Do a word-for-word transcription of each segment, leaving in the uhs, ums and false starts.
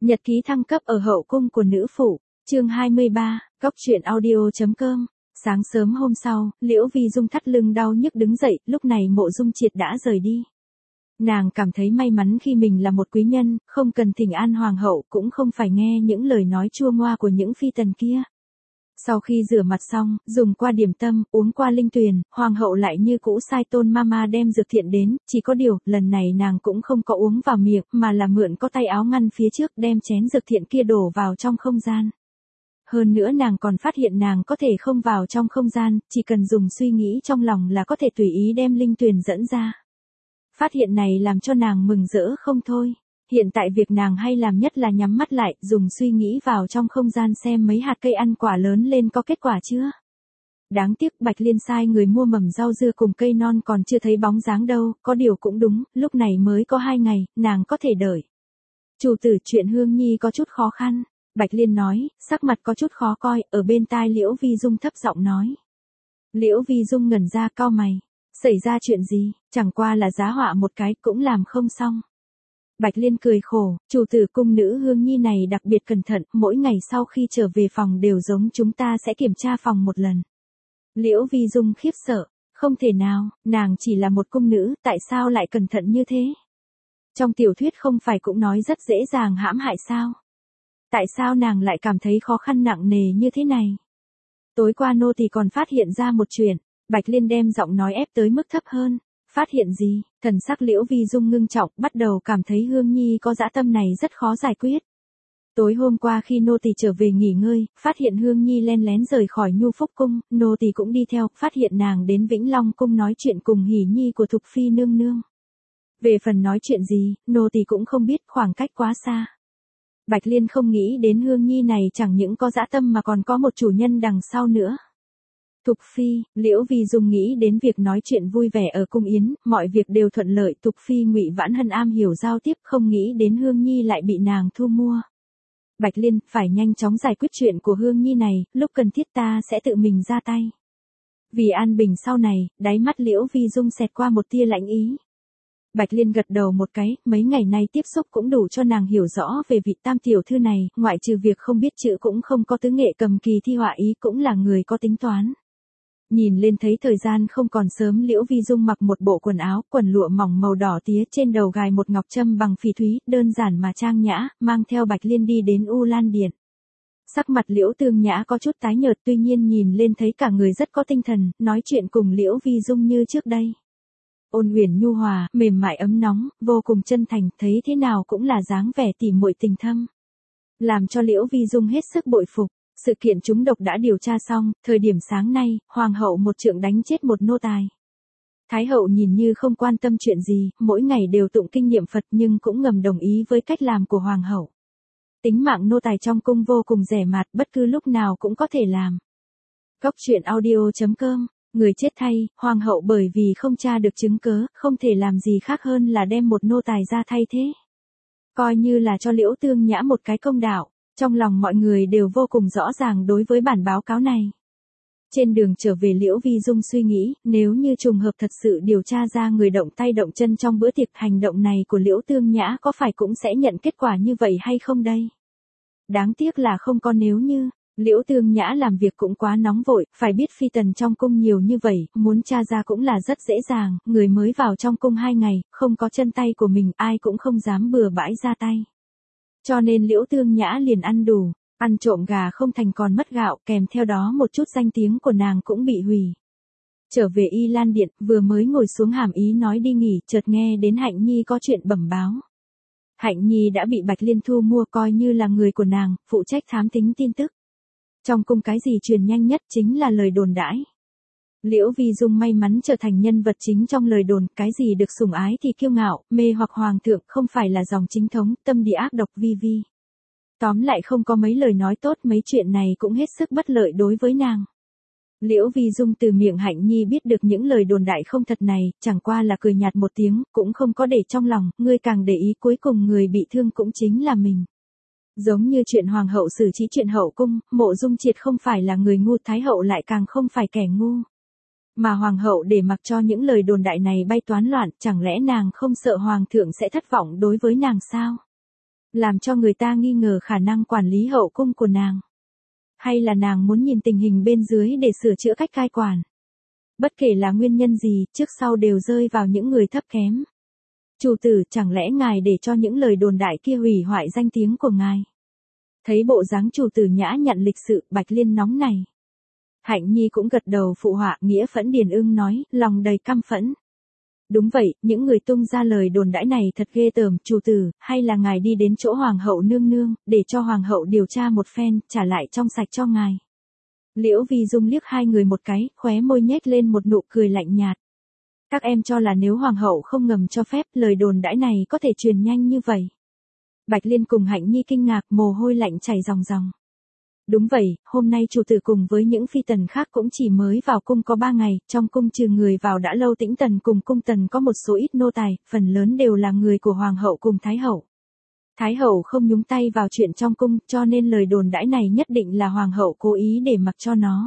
Nhật ký thăng cấp ở hậu cung của nữ phụ, chương hai mươi ba, cóc truyện audio.com. Sáng sớm hôm sau, Liễu Vi Dung thắt lưng đau nhức đứng dậy, lúc này Mộ Dung Triệt đã rời đi. Nàng cảm thấy may mắn khi mình là một quý nhân, không cần thỉnh an hoàng hậu, cũng không phải nghe những lời nói chua ngoa của những phi tần kia. Sau khi rửa mặt xong, dùng qua điểm tâm, uống qua linh tuyền, hoàng hậu lại như cũ sai Tôn Mama đem dược thiện đến, chỉ có điều, lần này nàng cũng không có uống vào miệng, mà là mượn có tay áo ngăn phía trước đem chén dược thiện kia đổ vào trong không gian. Hơn nữa nàng còn phát hiện nàng có thể không vào trong không gian, chỉ cần dùng suy nghĩ trong lòng là có thể tùy ý đem linh tuyền dẫn ra. Phát hiện này làm cho nàng mừng rỡ không thôi. Hiện tại việc nàng hay làm nhất là nhắm mắt lại, dùng suy nghĩ vào trong không gian xem mấy hạt cây ăn quả lớn lên có kết quả chưa. Đáng tiếc Bạch Liên sai người mua mầm rau dưa cùng cây non còn chưa thấy bóng dáng đâu, có điều cũng đúng, lúc này mới có hai ngày, nàng có thể đợi. Chủ tử, chuyện Hương Nhi có chút khó khăn, Bạch Liên nói, sắc mặt có chút khó coi, ở bên tai Liễu Vi Dung thấp giọng nói. Liễu Vi Dung ngẩn ra cau mày, xảy ra chuyện gì, chẳng qua là giá họa một cái cũng làm không xong. Bạch Liên cười khổ, chủ tử cung nữ Hương Nhi này đặc biệt cẩn thận, mỗi ngày sau khi trở về phòng đều giống chúng ta sẽ kiểm tra phòng một lần. Liễu Vi Dung khiếp sợ, không thể nào, nàng chỉ là một cung nữ, tại sao lại cẩn thận như thế? Trong tiểu thuyết không phải cũng nói rất dễ dàng hãm hại sao? Tại sao nàng lại cảm thấy khó khăn nặng nề như thế này? Tối qua nô thì còn phát hiện ra một chuyện, Bạch Liên đem giọng nói ép tới mức thấp hơn. Phát hiện gì? Thần sắc Liễu Vi Dung ngưng trọng, bắt đầu cảm thấy Hương Nhi có dã tâm này rất khó giải quyết. Tối hôm qua khi nô tỳ trở về nghỉ ngơi, phát hiện Hương Nhi len lén rời khỏi Nhu Phúc cung, nô tỳ cũng đi theo, phát hiện nàng đến Vĩnh Long cung nói chuyện cùng Hỉ Nhi của Thục phi nương nương. Về phần nói chuyện gì, nô tỳ cũng không biết, khoảng cách quá xa. Bạch Liên không nghĩ đến Hương Nhi này chẳng những có dã tâm mà còn có một chủ nhân đằng sau nữa. Thục phi, Liễu Vi Dung nghĩ đến việc nói chuyện vui vẻ ở cung yến, mọi việc đều thuận lợi, Thục phi Ngụy Vãn Hân am hiểu giao tiếp, không nghĩ đến Hương Nhi lại bị nàng thu mua. Bạch Liên, phải nhanh chóng giải quyết chuyện của Hương Nhi này, lúc cần thiết ta sẽ tự mình ra tay. Vì an bình sau này, đáy mắt Liễu Vi Dung xẹt qua một tia lãnh ý. Bạch Liên gật đầu một cái, mấy ngày nay tiếp xúc cũng đủ cho nàng hiểu rõ về vị tam tiểu thư này, ngoại trừ việc không biết chữ cũng không có tứ nghệ cầm kỳ thi họa ý, cũng là người có tính toán. Nhìn lên thấy thời gian không còn sớm, Liễu Vi Dung mặc một bộ quần áo, quần lụa mỏng màu đỏ tía, trên đầu gài một ngọc trâm bằng phỉ thúy, đơn giản mà trang nhã, mang theo Bạch Liên đi đến U Lan Điện. Sắc mặt Liễu Tương Nhã có chút tái nhợt, tuy nhiên nhìn lên thấy cả người rất có tinh thần, nói chuyện cùng Liễu Vi Dung như trước đây. Ôn uyển nhu hòa, mềm mại ấm nóng, vô cùng chân thành, thấy thế nào cũng là dáng vẻ tỉ muội tình thâm. Làm cho Liễu Vi Dung hết sức bội phục. Sự kiện trúng độc đã điều tra xong, thời điểm sáng nay, hoàng hậu một trượng đánh chết một nô tài. Thái hậu nhìn như không quan tâm chuyện gì, mỗi ngày đều tụng kinh niệm Phật nhưng cũng ngầm đồng ý với cách làm của hoàng hậu. Tính mạng nô tài trong cung vô cùng rẻ mạt, bất cứ lúc nào cũng có thể làm. Cóc truyện audio.com, người chết thay, hoàng hậu bởi vì không tra được chứng cớ, không thể làm gì khác hơn là đem một nô tài ra thay thế. Coi như là cho Liễu Tương Nhã một cái công đạo. Trong lòng mọi người đều vô cùng rõ ràng đối với bản báo cáo này. Trên đường trở về, Liễu Vi Dung suy nghĩ, nếu như trùng hợp thật sự điều tra ra người động tay động chân trong bữa tiệc, hành động này của Liễu Tương Nhã có phải cũng sẽ nhận kết quả như vậy hay không đây? Đáng tiếc là không có nếu như. Liễu Tương Nhã làm việc cũng quá nóng vội, phải biết phi tần trong cung nhiều như vậy, muốn tra ra cũng là rất dễ dàng, người mới vào trong cung hai ngày, không có chân tay của mình, ai cũng không dám bừa bãi ra tay. Cho nên Liễu Tương Nhã liền ăn đủ, ăn trộm gà không thành còn mất gạo, kèm theo đó một chút danh tiếng của nàng cũng bị hủy. Trở về Y Lan Điện, vừa mới ngồi xuống hàm ý nói đi nghỉ, chợt nghe đến Hạnh Nhi có chuyện bẩm báo. Hạnh Nhi đã bị Bạch Liên thu mua, coi như là người của nàng, phụ trách thám thính tin tức. Trong cung cái gì truyền nhanh nhất chính là lời đồn đãi. Liễu Vi Dung may mắn trở thành nhân vật chính trong lời đồn, cái gì được sủng ái thì kiêu ngạo, mê hoặc hoàng thượng, không phải là dòng chính thống, tâm địa ác độc vi vi. Tóm lại không có mấy lời nói tốt, mấy chuyện này cũng hết sức bất lợi đối với nàng. Liễu Vi Dung từ miệng Hạnh Nhi biết được những lời đồn đại không thật này, chẳng qua là cười nhạt một tiếng, cũng không có để trong lòng, ngươi càng để ý cuối cùng người bị thương cũng chính là mình. Giống như chuyện hoàng hậu xử trí chuyện hậu cung, Mộ Dung Triệt không phải là người ngu, thái hậu lại càng không phải kẻ ngu. Mà hoàng hậu để mặc cho những lời đồn đại này bay toán loạn, chẳng lẽ nàng không sợ hoàng thượng sẽ thất vọng đối với nàng sao? làm cho người ta nghi ngờ khả năng quản lý hậu cung của nàng. Hay là nàng muốn nhìn tình hình bên dưới để sửa chữa cách cai quản. Bất kể là nguyên nhân gì, trước sau đều rơi vào những người thấp kém. Chủ tử, chẳng lẽ ngài để cho những lời đồn đại kia hủy hoại danh tiếng của ngài? Thấy bộ dáng chủ tử nhã nhặn lịch sự, Bạch Liên nóng này. Hạnh Nhi cũng gật đầu phụ họa, nghĩa phẫn điền ưng nói, lòng đầy căm phẫn. Đúng vậy, những người tung ra lời đồn đãi này thật ghê tởm, chủ tử, hay là ngài đi đến chỗ hoàng hậu nương nương, để cho hoàng hậu điều tra một phen, trả lại trong sạch cho ngài. Liễu Vi Dung liếc hai người một cái, khóe môi nhếch lên một nụ cười lạnh nhạt. Các em cho là nếu hoàng hậu không ngầm cho phép, lời đồn đãi này có thể truyền nhanh như vậy. Bạch Liên cùng Hạnh Nhi kinh ngạc, mồ hôi lạnh chảy ròng ròng. Đúng vậy, hôm nay chủ tử cùng với những phi tần khác cũng chỉ mới vào cung có ba ngày, trong cung trừ người vào đã lâu Tĩnh Tần cùng cung tần có một số ít nô tài, phần lớn đều là người của hoàng hậu cùng thái hậu. Thái hậu không nhúng tay vào chuyện trong cung, cho nên lời đồn đãi này nhất định là hoàng hậu cố ý để mặc cho nó.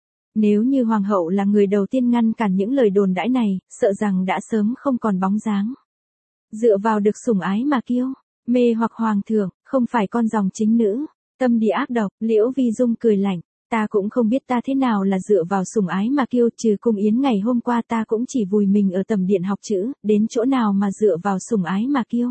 Nếu như hoàng hậu là người đầu tiên ngăn cản những lời đồn đãi này, sợ rằng đã sớm không còn bóng dáng. Dựa vào được sủng ái mà kiêu, mê hoặc hoàng thượng, không phải con dòng chính nữ. Tâm địa ác độc, Liễu Vi Dung cười lạnh, ta cũng không biết ta thế nào là dựa vào sủng ái mà kiêu, trừ cung yến ngày hôm qua ta cũng chỉ vùi mình ở tầm điện học chữ, đến chỗ nào mà dựa vào sủng ái mà kiêu.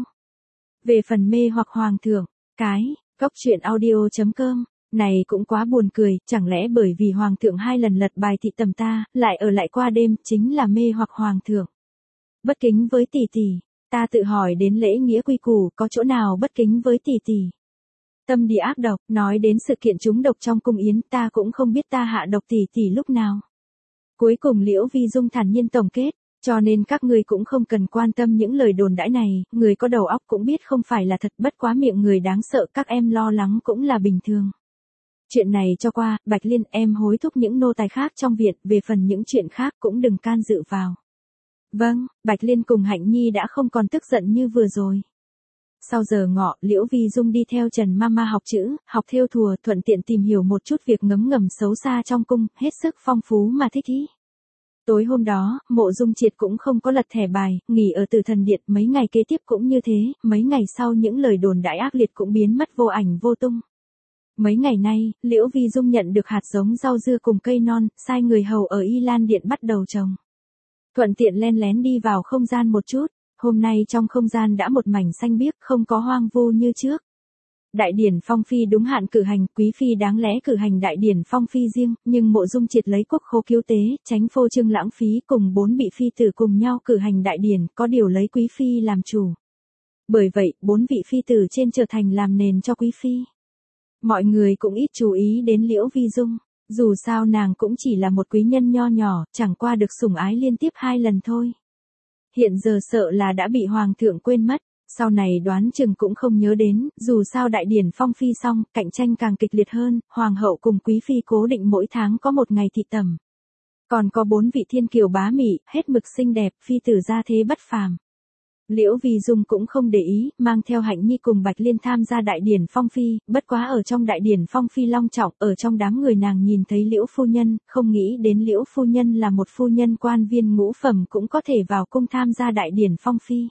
Về phần mê hoặc hoàng thượng, cái, góc truyện audio chấm com, này cũng quá buồn cười, chẳng lẽ bởi vì hoàng thượng hai lần lật bài thị tầm ta, lại ở lại qua đêm, chính là mê hoặc hoàng thượng. Bất kính với tỷ tỷ, ta tự hỏi đến lễ nghĩa quy củ, có chỗ nào bất kính với tỷ tỷ. Tâm địa ác độc, nói đến sự kiện trúng độc trong cung yến, ta cũng không biết ta hạ độc tỷ tỷ lúc nào. Cuối cùng Liễu Vi Dung thản nhiên tổng kết, cho nên các ngươi cũng không cần quan tâm những lời đồn đãi này, người có đầu óc cũng biết không phải là thật, bất quá miệng người đáng sợ, các em lo lắng cũng là bình thường. Chuyện này cho qua, Bạch Liên, em hối thúc những nô tài khác trong viện, về phần những chuyện khác cũng đừng can dự vào. Vâng, Bạch Liên cùng Hạnh Nhi đã không còn tức giận như vừa rồi. Sau giờ ngọ, Liễu Vi Dung đi theo Trần Mama học chữ, học thêu thùa, thuận tiện tìm hiểu một chút việc ngấm ngầm xấu xa trong cung, hết sức phong phú mà thích ý. Tối hôm đó, Mộ Dung Triệt cũng không có lật thẻ bài, nghỉ ở Tử Thần Điện, mấy ngày kế tiếp cũng như thế, mấy ngày sau những lời đồn đại ác liệt cũng biến mất vô ảnh vô tung. Mấy ngày nay, Liễu Vi Dung nhận được hạt giống rau dưa cùng cây non, sai người hầu ở Y Lan Điện bắt đầu trồng. Thuận tiện len lén đi vào không gian một chút. Hôm nay trong không gian đã một mảnh xanh biếc, không có hoang vu như trước. Đại điển phong phi đúng hạn cử hành, quý phi đáng lẽ cử hành đại điển phong phi riêng, nhưng Mộ Dung Triệt lấy quốc khố cứu tế, tránh phô trương lãng phí, cùng bốn vị phi tử cùng nhau cử hành đại điển, có điều lấy quý phi làm chủ. Bởi vậy, bốn vị phi tử trên trở thành làm nền cho quý phi. Mọi người cũng ít chú ý đến Liễu Vi Dung, dù sao nàng cũng chỉ là một quý nhân nho nhỏ, chẳng qua được sủng ái liên tiếp hai lần thôi. Hiện giờ sợ là đã bị hoàng thượng quên mất, sau này đoán chừng cũng không nhớ đến, dù sao đại điển phong phi xong, cạnh tranh càng kịch liệt hơn, hoàng hậu cùng quý phi cố định mỗi tháng có một ngày thị tẩm. Còn có bốn vị thiên kiều bá mỹ, hết mực xinh đẹp, phi tử gia thế bất phàm. Liễu Vi Dung cũng không để ý, mang theo Hạnh Nhi cùng Bạch Liên tham gia đại điển phong phi, bất quá ở trong đại điển phong phi long trọng, ở trong đám người nàng nhìn thấy Liễu phu nhân, không nghĩ đến Liễu phu nhân là một phu nhân quan viên ngũ phẩm cũng có thể vào cung tham gia đại điển phong phi.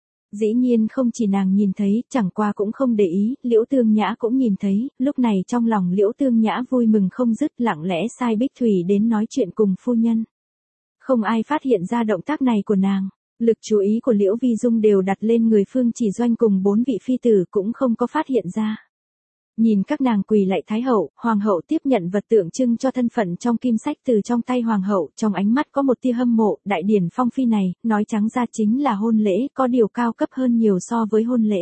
Dĩ nhiên không chỉ nàng nhìn thấy, chẳng qua cũng không để ý, Liễu Tương Nhã cũng nhìn thấy, lúc này trong lòng Liễu Tương Nhã vui mừng không dứt, lặng lẽ sai Bích Thủy đến nói chuyện cùng phu nhân. Không ai phát hiện ra động tác này của nàng. Lực chú ý của Liễu Vi Dung đều đặt lên người Phương Chỉ Doanh cùng bốn vị phi tử cũng không có phát hiện ra. Nhìn các nàng quỳ lạy Thái hậu, Hoàng hậu tiếp nhận vật tượng trưng cho thân phận trong kim sách từ trong tay Hoàng hậu, trong ánh mắt có một tia hâm mộ, đại điển phong phi này, nói trắng ra chính là hôn lễ, có điều cao cấp hơn nhiều so với hôn lễ.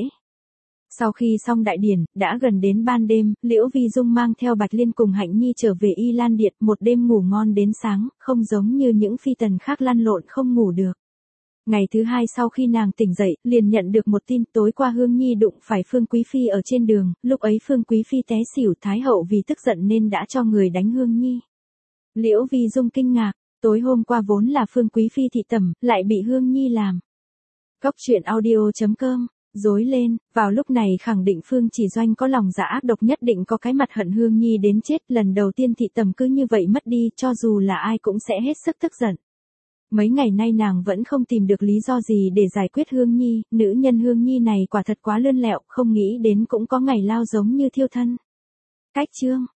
Sau khi xong đại điển, đã gần đến ban đêm, Liễu Vi Dung mang theo Bạch Liên cùng Hạnh Nhi trở về Y Lan Điện, một đêm ngủ ngon đến sáng, không giống như những phi tần khác lăn lộn không ngủ được. Ngày thứ hai sau khi nàng tỉnh dậy, liền nhận được một tin tối qua Hương Nhi đụng phải Phương Quý Phi ở trên đường, lúc ấy Phương Quý Phi té xỉu, Thái hậu vì tức giận nên đã cho người đánh Hương Nhi. Liễu Vi Dung kinh ngạc, tối hôm qua vốn là Phương Quý Phi thị tẩm, lại bị Hương Nhi làm. Góc truyện audio chấm com, rối lên, vào lúc này khẳng định Phương Chỉ Doanh có lòng dạ ác độc nhất định có cái mặt hận Hương Nhi đến chết, lần đầu tiên thị tẩm cứ như vậy mất đi, cho dù là ai cũng sẽ hết sức tức giận. Mấy ngày nay nàng vẫn không tìm được lý do gì để giải quyết Hương Nhi, nữ nhân Hương Nhi này quả thật quá lươn lẹo, không nghĩ đến cũng có ngày lao giống như thiêu thân. Cách chương